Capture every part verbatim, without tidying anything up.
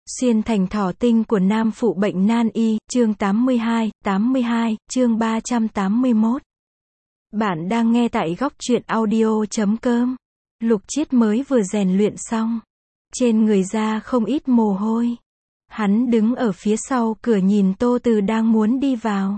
Xuyên thành thỏ tinh của nam phụ bệnh nan y, chương tám mươi hai, tám mươi hai, chương ba trăm tám mươi mốt. Bạn đang nghe tại góc truyện audio chấm com. Lục Chiết mới vừa rèn luyện xong. Trên người ra không ít mồ hôi. Hắn đứng ở phía sau cửa nhìn Tô Từ đang muốn đi vào.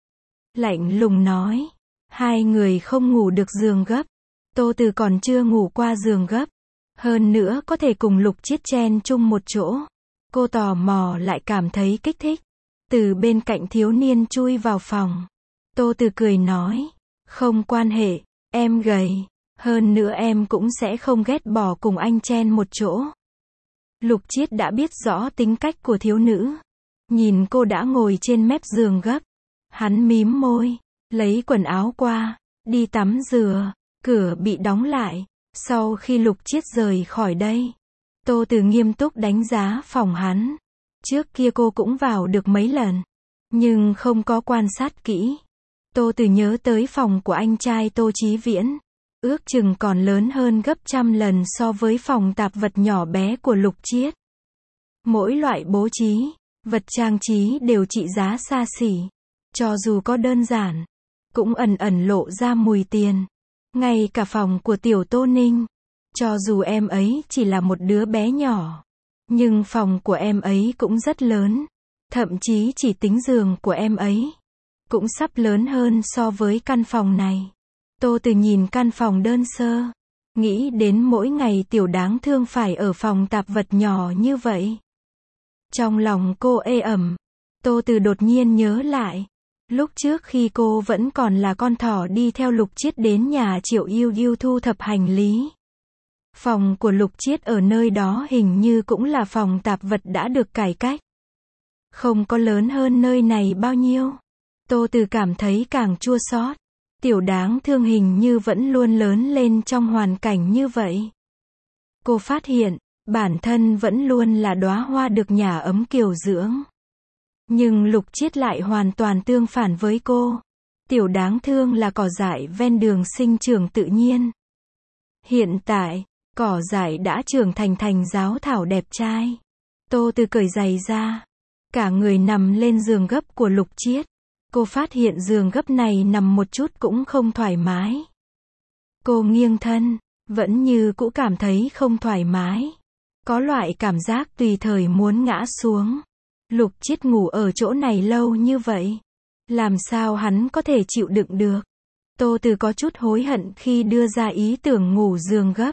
Lạnh lùng nói. Hai người không ngủ được giường gấp. Tô Từ còn chưa ngủ qua giường gấp. Hơn nữa có thể cùng Lục Chiết chen chung một chỗ. Cô tò mò lại cảm thấy kích thích. Từ bên cạnh thiếu niên chui vào phòng. Tô Từ cười nói. Không quan hệ, em gầy. Hơn nữa em cũng sẽ không ghét bỏ cùng anh chen một chỗ. Lục Chiết đã biết rõ tính cách của thiếu nữ. Nhìn cô đã ngồi trên mép giường gấp. Hắn mím môi, lấy quần áo qua, đi tắm rửa. Cửa bị đóng lại. Sau khi Lục Chiết rời khỏi đây, Tô Từ nghiêm túc đánh giá phòng hắn. Trước kia cô cũng vào được mấy lần, nhưng không có quan sát kỹ. Tô Từ nhớ tới phòng của anh trai Tô Chí Viễn. Ước chừng còn lớn hơn gấp trăm lần so với phòng tạp vật nhỏ bé của Lục Chiết. Mỗi loại bố trí, vật trang trí đều trị giá xa xỉ. Cho dù có đơn giản, cũng ẩn ẩn lộ ra mùi tiền. Ngay cả phòng của tiểu Tô Ninh. Cho dù em ấy chỉ là một đứa bé nhỏ, nhưng phòng của em ấy cũng rất lớn. Thậm chí chỉ tính giường của em ấy cũng sắp lớn hơn so với căn phòng này. Tô Từ nhìn căn phòng đơn sơ, nghĩ đến mỗi ngày tiểu đáng thương phải ở phòng tạp vật nhỏ như vậy. Trong lòng cô ê ẩm. Tô Từ đột nhiên nhớ lại, lúc trước khi cô vẫn còn là con thỏ đi theo Lục Chiết đến nhà Triệu Yêu Yêu thu thập hành lý. Phòng của Lục Chiết ở nơi đó hình như cũng là phòng tạp vật đã được cải cách. Không có lớn hơn nơi này bao nhiêu. Tô Từ cảm thấy càng chua xót. Tiểu đáng thương hình như vẫn luôn lớn lên trong hoàn cảnh như vậy. Cô phát hiện, bản thân vẫn luôn là đóa hoa được nhà ấm kiều dưỡng. Nhưng Lục Chiết lại hoàn toàn tương phản với cô. Tiểu đáng thương là cỏ dại ven đường sinh trưởng tự nhiên. Hiện tại, cỏ dại đã trưởng thành thành giáo thảo đẹp trai. Tô Từ cởi giày ra. Cả người nằm lên giường gấp của Lục Chiết. Cô phát hiện giường gấp này nằm một chút cũng không thoải mái. Cô nghiêng thân, vẫn như cũ cảm thấy không thoải mái. Có loại cảm giác tùy thời muốn ngã xuống. Lục Chiết ngủ ở chỗ này lâu như vậy. Làm sao hắn có thể chịu đựng được? Tô Từ có chút hối hận khi đưa ra ý tưởng ngủ giường gấp.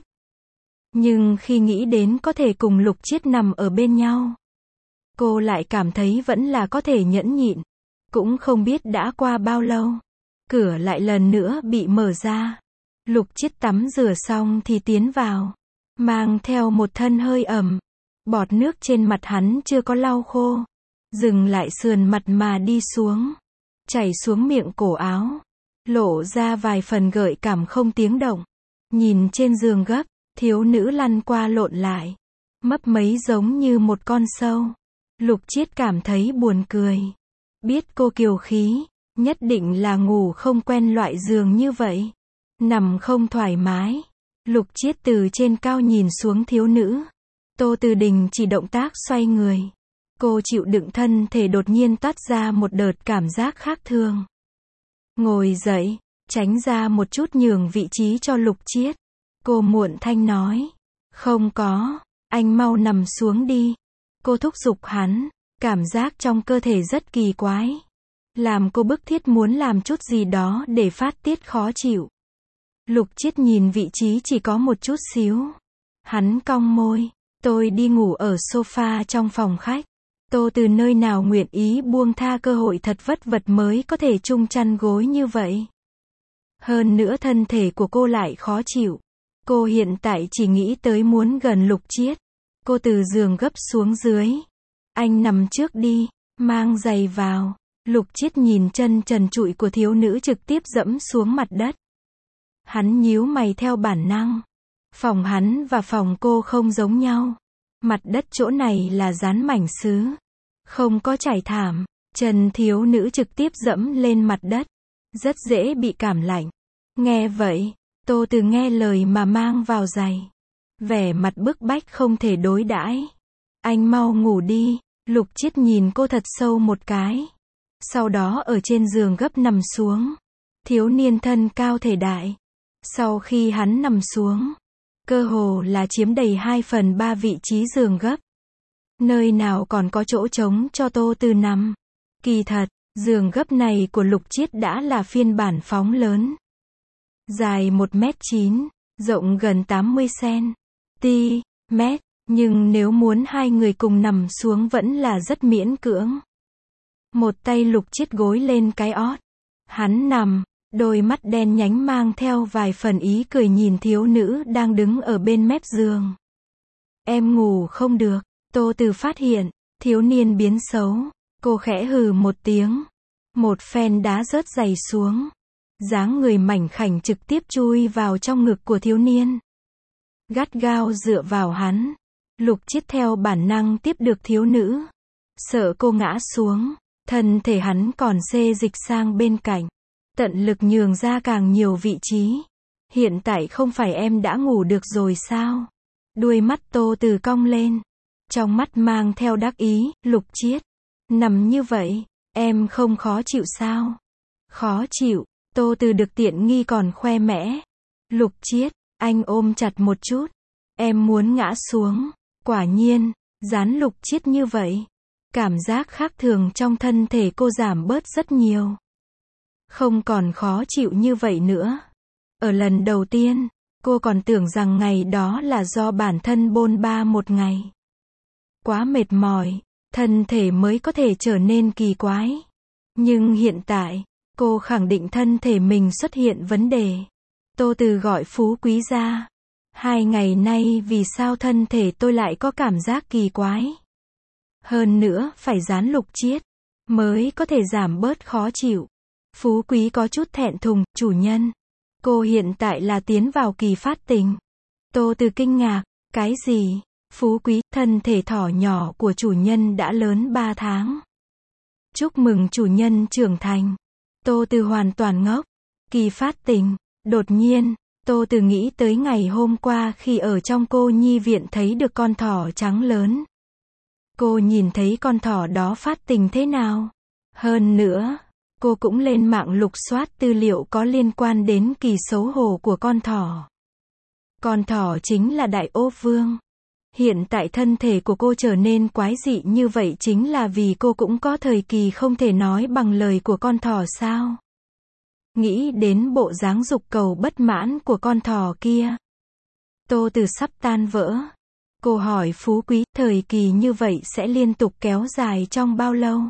Nhưng khi nghĩ đến có thể cùng Lục Chiết nằm ở bên nhau, cô lại cảm thấy vẫn là có thể nhẫn nhịn. Cũng không biết đã qua bao lâu, cửa lại lần nữa bị mở ra. Lục Chiết tắm rửa xong thì tiến vào, mang theo một thân hơi ẩm. Bọt nước trên mặt hắn chưa có lau khô, dừng lại sườn mặt mà đi xuống, chảy xuống miệng cổ áo, lộ ra vài phần gợi cảm không tiếng động. Nhìn trên giường gấp, thiếu nữ lăn qua lộn lại, mấp máy giống như một con sâu. Lục Chiết cảm thấy buồn cười. Biết cô kiều khí, nhất định là ngủ không quen loại giường như vậy. Nằm không thoải mái. Lục Chiết từ trên cao nhìn xuống thiếu nữ. Tô Từ đình chỉ động tác xoay người. Cô chịu đựng thân thể đột nhiên toát ra một đợt cảm giác khác thường. Ngồi dậy, tránh ra một chút nhường vị trí cho Lục Chiết. Cô muộn thanh nói. Không có, anh mau nằm xuống đi. Cô thúc giục hắn. Cảm giác trong cơ thể rất kỳ quái. Làm cô bức thiết muốn làm chút gì đó để phát tiết khó chịu. Lục Chiết nhìn vị trí chỉ có một chút xíu. Hắn cong môi. Tôi đi ngủ ở sofa trong phòng khách. Tô Từ nơi nào nguyện ý buông tha cơ hội thật vất vật mới có thể chung chăn gối như vậy. Hơn nữa thân thể của cô lại khó chịu. Cô hiện tại chỉ nghĩ tới muốn gần Lục Chiết. Cô từ giường gấp xuống dưới. Anh nằm trước đi, mang giày vào. Lục Chiết nhìn chân trần trụi của thiếu nữ trực tiếp dẫm xuống mặt đất. Hắn nhíu mày theo bản năng. Phòng hắn và phòng cô không giống nhau. Mặt đất chỗ này là dán mảnh sứ. Không có trải thảm. Chân thiếu nữ trực tiếp dẫm lên mặt đất. Rất dễ bị cảm lạnh. Nghe vậy, Tô Từ nghe lời mà mang vào giày. Vẻ mặt bức bách không thể đối đãi. Anh mau ngủ đi. Lục Chiết nhìn cô thật sâu một cái. Sau đó ở trên giường gấp nằm xuống. Thiếu niên thân cao thể đại. Sau khi hắn nằm xuống, cơ hồ là chiếm đầy hai phần ba vị trí giường gấp. Nơi nào còn có chỗ trống cho Tô Từ nằm. Kỳ thật, giường gấp này của Lục Chiết đã là phiên bản phóng lớn. Dài một mét chín, rộng gần tám mươi xăng-ti-mét, nhưng nếu muốn hai người cùng nằm xuống vẫn là rất miễn cưỡng. Một tay Lục Chiết gối lên cái ót. Hắn nằm, đôi mắt đen nhánh mang theo vài phần ý cười nhìn thiếu nữ đang đứng ở bên mép giường. Em ngủ không được. Tô Từ phát hiện, thiếu niên biến xấu. Cô khẽ hừ một tiếng. Một phen đá rớt giày xuống. Dáng người mảnh khảnh trực tiếp chui vào trong ngực của thiếu niên. Gắt gao dựa vào hắn. Lục Chiết theo bản năng tiếp được thiếu nữ. Sợ cô ngã xuống. Thân thể hắn còn xê dịch sang bên cạnh. Tận lực nhường ra càng nhiều vị trí. Hiện tại không phải em đã ngủ được rồi sao? Đuôi mắt Tô Từ cong lên. Trong mắt mang theo đắc ý. Lục Chiết. Nằm như vậy, em không khó chịu sao? Khó chịu. Tô Từ được tiện nghi còn khoe mẽ. Lục Chiết. Anh ôm chặt một chút. Em muốn ngã xuống. Quả nhiên, dán Lục Chiết như vậy. Cảm giác khác thường trong thân thể cô giảm bớt rất nhiều. Không còn khó chịu như vậy nữa. Ở lần đầu tiên, cô còn tưởng rằng ngày đó là do bản thân bôn ba một ngày. Quá mệt mỏi, thân thể mới có thể trở nên kỳ quái. Nhưng hiện tại, cô khẳng định thân thể mình xuất hiện vấn đề. Tô Từ gọi Phú Quý ra. Hai ngày nay vì sao thân thể tôi lại có cảm giác kỳ quái? Hơn nữa, phải dán Lục Chiết, mới có thể giảm bớt khó chịu. Phú Quý có chút thẹn thùng, chủ nhân. Cô hiện tại là tiến vào kỳ phát tình. Tô Từ kinh ngạc, cái gì? Phú Quý, thân thể thỏ nhỏ của chủ nhân đã lớn ba tháng. Chúc mừng chủ nhân trưởng thành. Tô Từ hoàn toàn ngốc. Kỳ phát tình. Đột nhiên, Tô Từ nghĩ tới ngày hôm qua khi ở trong cô nhi viện thấy được con thỏ trắng lớn. Cô nhìn thấy con thỏ đó phát tình thế nào? Hơn nữa, cô cũng lên mạng lục soát tư liệu có liên quan đến kỳ xấu hổ của con thỏ. Con thỏ chính là Đại Ốc Vương. Hiện tại thân thể của cô trở nên quái dị như vậy chính là vì cô cũng có thời kỳ không thể nói bằng lời của con thỏ sao? Nghĩ đến bộ dáng dục cầu bất mãn của con thỏ kia. Tô Từ sắp tan vỡ. Cô hỏi Phú Quý, thời kỳ như vậy sẽ liên tục kéo dài trong bao lâu?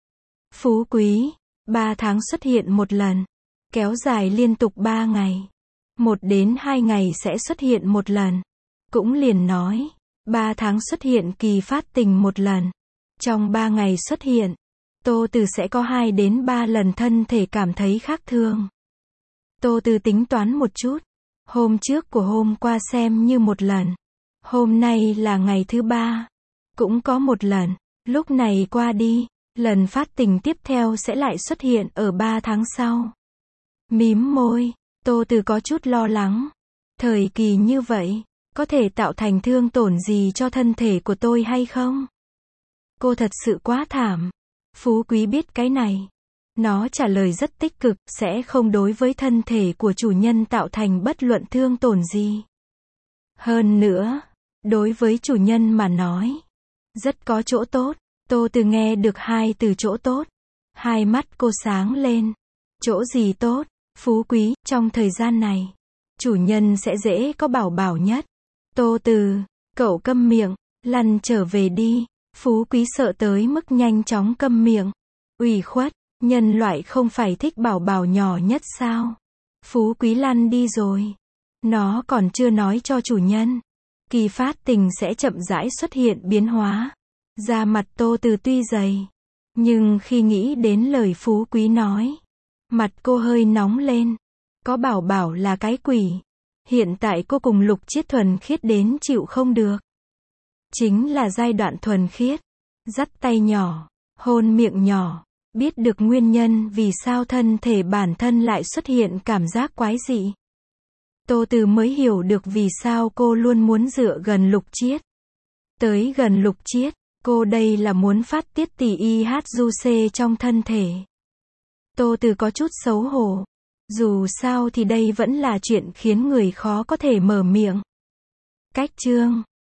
Phú Quý, ba tháng xuất hiện một lần. Kéo dài liên tục ba ngày. Một đến hai ngày sẽ xuất hiện một lần. Cũng liền nói, ba tháng xuất hiện kỳ phát tình một lần. Trong ba ngày xuất hiện, Tô Từ sẽ có hai đến ba lần thân thể cảm thấy khác thường. Tô Từ tính toán một chút. Hôm trước của hôm qua xem như một lần. Hôm nay là ngày thứ ba. Cũng có một lần. Lúc này qua đi, lần phát tình tiếp theo sẽ lại xuất hiện ở ba tháng sau. Mím môi, Tô Từ có chút lo lắng. Thời kỳ như vậy, có thể tạo thành thương tổn gì cho thân thể của tôi hay không? Cô thật sự quá thảm. Phú Quý biết cái này. Nó trả lời rất tích cực, sẽ không đối với thân thể của chủ nhân tạo thành bất luận thương tổn gì. Hơn nữa, đối với chủ nhân mà nói, rất có chỗ tốt. Tô Từ nghe được hai từ chỗ tốt. Hai mắt cô sáng lên. Chỗ gì tốt? Phú Quý, trong thời gian này, chủ nhân sẽ dễ có bảo bảo nhất. Tô Từ, cậu câm miệng, lăn trở về đi. Phú Quý sợ tới mức nhanh chóng câm miệng. Ủy khuất, nhân loại không phải thích bảo bảo nhỏ nhất sao? Phú Quý lăn đi rồi. Nó còn chưa nói cho chủ nhân. Kỳ phát tình sẽ chậm rãi xuất hiện biến hóa. Da mặt Tô Từ tuy dày, nhưng khi nghĩ đến lời Phú Quý nói, mặt cô hơi nóng lên. Có bảo bảo là cái quỷ. Hiện tại cô cùng Lục Chiết thuần khiết đến chịu không được. Chính là giai đoạn thuần khiết. Dắt tay nhỏ, hôn miệng nhỏ, biết được nguyên nhân vì sao thân thể bản thân lại xuất hiện cảm giác quái dị. Tô Từ mới hiểu được vì sao cô luôn muốn dựa gần Lục Chiết. Tới gần Lục Chiết, cô đây là muốn phát tiết tỳ y hát du xê trong thân thể. Tô Từ có chút xấu hổ. Dù sao thì đây vẫn là chuyện khiến người khó có thể mở miệng. Cách chương